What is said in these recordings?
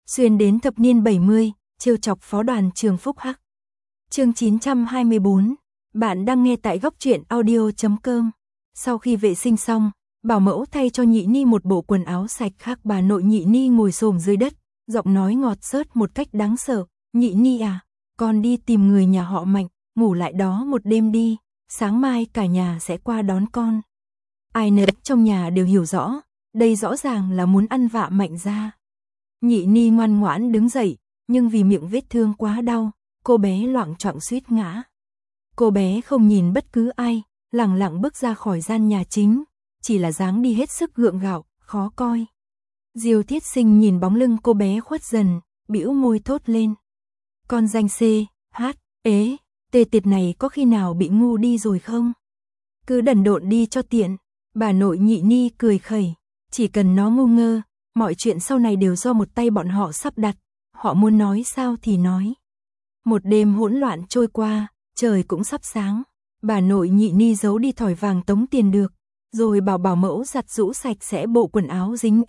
xuyên đến thập niên 70, trêu chọc phó đoàn trường Phúc Hắc. Chương 924, bạn đang nghe tại góc truyện audio.com. Sau khi vệ sinh xong, bảo mẫu thay cho Nhị Ni một bộ quần áo sạch khác, bà nội Nhị Ni ngồi xổm dưới đất, giọng nói ngọt xớt một cách đáng sợ. Nhị Ni à, con đi tìm người nhà họ Mạnh, ngủ lại đó một đêm đi, sáng mai cả nhà sẽ qua đón con. Ai nấy trong nhà đều hiểu rõ, đây rõ ràng là muốn ăn vạ Mạnh ra. Nhị Ni ngoan ngoãn đứng dậy, nhưng vì miệng vết thương quá đau, cô bé loạng choạng suýt ngã. Cô bé không nhìn bất cứ ai, lẳng lặng bước ra khỏi gian nhà chính, chỉ là dáng đi hết sức gượng gạo, khó coi. Diêu Thiết Sinh nhìn bóng lưng cô bé khuất dần, bĩu môi thốt lên. Con danh C, H, ế, tê tiệt này có khi nào bị ngu đi rồi không? Cứ đần độn đi cho tiện. Bà nội Nhị Ni cười khẩy, chỉ cần nó ngu ngơ, mọi chuyện sau này đều do một tay bọn họ sắp đặt, họ muốn nói sao thì nói. Một đêm hỗn loạn trôi qua, trời cũng sắp sáng, bà nội Nhị Ni giấu đi thỏi vàng tống tiền được, rồi bảo bảo mẫu giặt giũ sạch sẽ bộ quần áo dính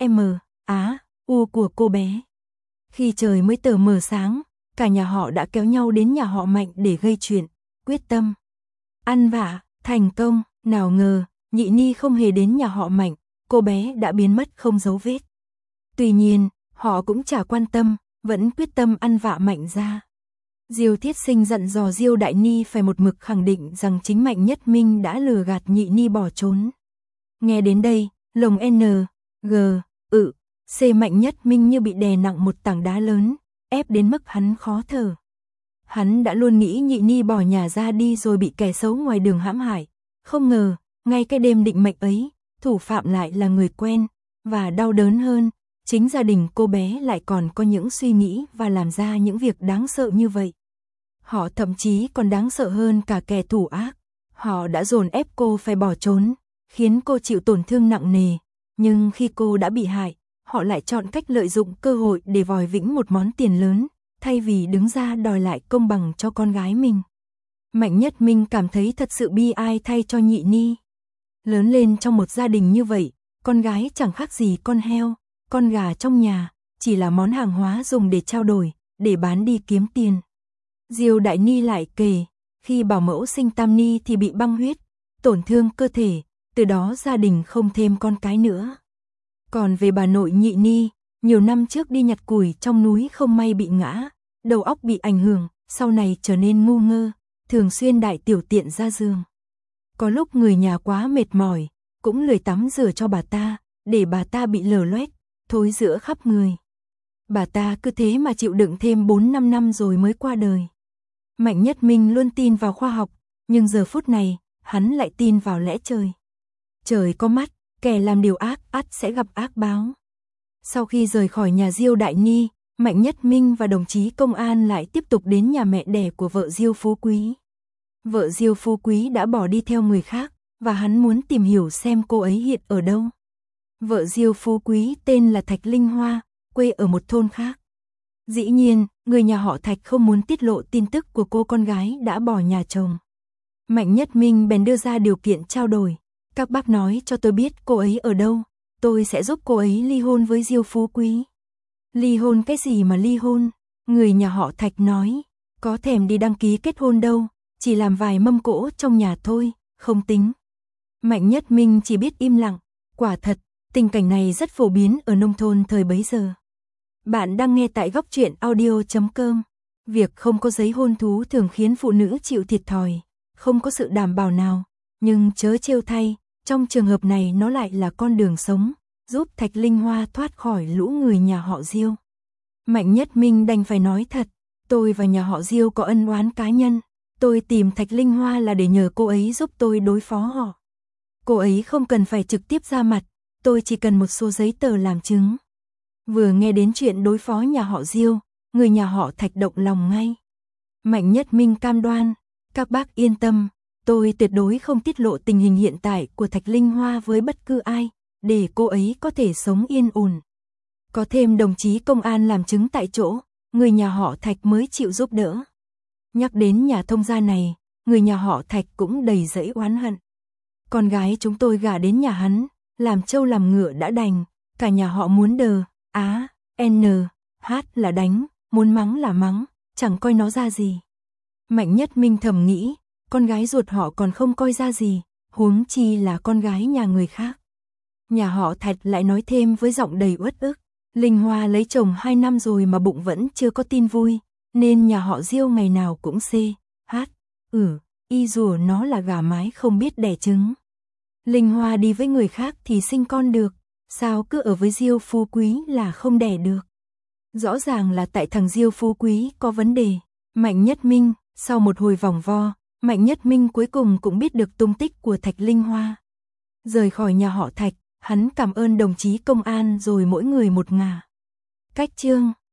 U của cô bé. Khi trời mới tờ mờ sáng, cả nhà họ đã kéo nhau đến nhà họ Mạnh để gây chuyện, quyết tâm ăn vạ, thành công. Nào ngờ, Nhị Ni không hề đến nhà họ Mạnh, cô bé đã biến mất không dấu vết. Tuy nhiên, họ cũng chả quan tâm, vẫn quyết tâm ăn vạ Mạnh ra. Diêu Thiết Sinh dặn dò Diêu Đại Ni phải một mực khẳng định rằng chính Mạnh Nhất Minh đã lừa gạt Nhị Ni bỏ trốn. Nghe đến đây, lồng N, G, C Mạnh Nhất Minh như bị đè nặng một tảng đá lớn, ép đến mức hắn khó thở. Hắn đã luôn nghĩ Nhị Ni bỏ nhà ra đi rồi bị kẻ xấu ngoài đường hãm hại, không ngờ, ngay cái đêm định mệnh ấy, thủ phạm lại là người quen, và đau đớn hơn, chính gia đình cô bé lại còn có những suy nghĩ và làm ra những việc đáng sợ như vậy. Họ thậm chí còn đáng sợ hơn cả kẻ thủ ác. Họ đã dồn ép cô phải bỏ trốn, khiến cô chịu tổn thương nặng nề, nhưng khi cô đã bị hại, họ lại chọn cách lợi dụng cơ hội để vòi vĩnh một món tiền lớn, thay vì đứng ra đòi lại công bằng cho con gái mình. Mạnh Nhất Minh cảm thấy thật sự bi ai thay cho Nhị Ni. Lớn lên trong một gia đình như vậy, con gái chẳng khác gì con heo, con gà trong nhà, chỉ là món hàng hóa dùng để trao đổi, để bán đi kiếm tiền. Diêu Đại Ni lại kể, khi bảo mẫu sinh Tam Ni thì bị băng huyết, tổn thương cơ thể, từ đó gia đình không thêm con cái nữa. Còn về bà nội Nhị Ni, nhiều năm trước đi nhặt củi trong núi không may bị ngã, đầu óc bị ảnh hưởng, sau này trở nên ngu ngơ, thường xuyên đại tiểu tiện ra giường. Có lúc người nhà quá mệt mỏi, cũng lười tắm rửa cho bà ta, để bà ta bị lở loét, thối rữa khắp người. Bà ta cứ thế mà chịu đựng thêm 4-5 năm rồi mới qua đời. Mạnh Nhất Minh luôn tin vào khoa học, nhưng giờ phút này, hắn lại tin vào lẽ trời. Trời có mắt, kẻ làm điều ác ắt sẽ gặp ác báo. Sau khi rời khỏi nhà Diêu Đại Ni, Mạnh Nhất Minh và đồng chí công an lại tiếp tục đến nhà mẹ đẻ của vợ Diêu Phú Quý. Vợ Diêu Phú Quý đã bỏ đi theo người khác, và hắn muốn tìm hiểu xem cô ấy hiện ở đâu. Vợ Diêu Phú Quý tên là Thạch Linh Hoa, quê ở một thôn khác. Dĩ nhiên, người nhà họ Thạch không muốn tiết lộ tin tức của cô con gái đã bỏ nhà chồng. Mạnh Nhất Minh bèn đưa ra điều kiện trao đổi. Các bác nói cho tôi biết cô ấy ở đâu, tôi sẽ giúp cô ấy ly hôn với Diêu Phú Quý. Ly hôn cái gì mà ly hôn? Người nhà họ Thạch nói, có thèm đi đăng ký kết hôn đâu, chỉ làm vài mâm cỗ trong nhà thôi, không tính. Mạnh Nhất Minh chỉ biết im lặng, quả thật, tình cảnh này rất phổ biến ở nông thôn thời bấy giờ. Bạn đang nghe tại góc truyện audio.com. Việc không có giấy hôn thú thường khiến phụ nữ chịu thiệt thòi, không có sự đảm bảo nào, nhưng chớ trêu thay, trong trường hợp này nó lại là con đường sống, giúp Thạch Linh Hoa thoát khỏi lũ người nhà họ Diêu. Mạnh Nhất Minh đành phải nói thật, tôi và nhà họ Diêu có ân oán cá nhân, tôi tìm Thạch Linh Hoa là để nhờ cô ấy giúp tôi đối phó họ. Cô ấy không cần phải trực tiếp ra mặt, tôi chỉ cần một số giấy tờ làm chứng. Vừa nghe đến chuyện đối phó nhà họ Diêu, người nhà họ Thạch động lòng ngay. Mạnh Nhất Minh cam đoan, các bác yên tâm, tôi tuyệt đối không tiết lộ tình hình hiện tại của Thạch Linh Hoa với bất cứ ai, để cô ấy có thể sống yên ổn. Có thêm đồng chí công an làm chứng tại chỗ, người nhà họ Thạch mới chịu giúp đỡ. Nhắc đến nhà thông gia này, người nhà họ Thạch cũng đầy dẫy oán hận. Con gái chúng tôi gả đến nhà hắn, làm trâu làm ngựa đã đành, cả nhà họ muốn đờ, N, hát là đánh, muốn mắng là mắng, chẳng coi nó ra gì. Mạnh Nhất Minh thầm nghĩ, con gái ruột họ còn không coi ra gì, huống chi là con gái nhà người khác. Nhà họ Thạch lại nói thêm với giọng đầy uất ức, Linh Hoa lấy chồng 2 năm rồi mà bụng vẫn chưa có tin vui, nên nhà họ Diêu ngày nào cũng hát, y rủa nó là gà mái không biết đẻ trứng. Linh Hoa đi với người khác thì sinh con được, sao cứ ở với Diêu Phú Quý là không đẻ được. Rõ ràng là tại thằng Diêu Phú Quý có vấn đề. Mạnh Nhất Minh, sau một hồi vòng vo, Mạnh Nhất Minh cuối cùng cũng biết được tung tích của Thạch Linh Hoa. Rời khỏi nhà họ Thạch, hắn cảm ơn đồng chí công an rồi mỗi người một ngả. Cách chương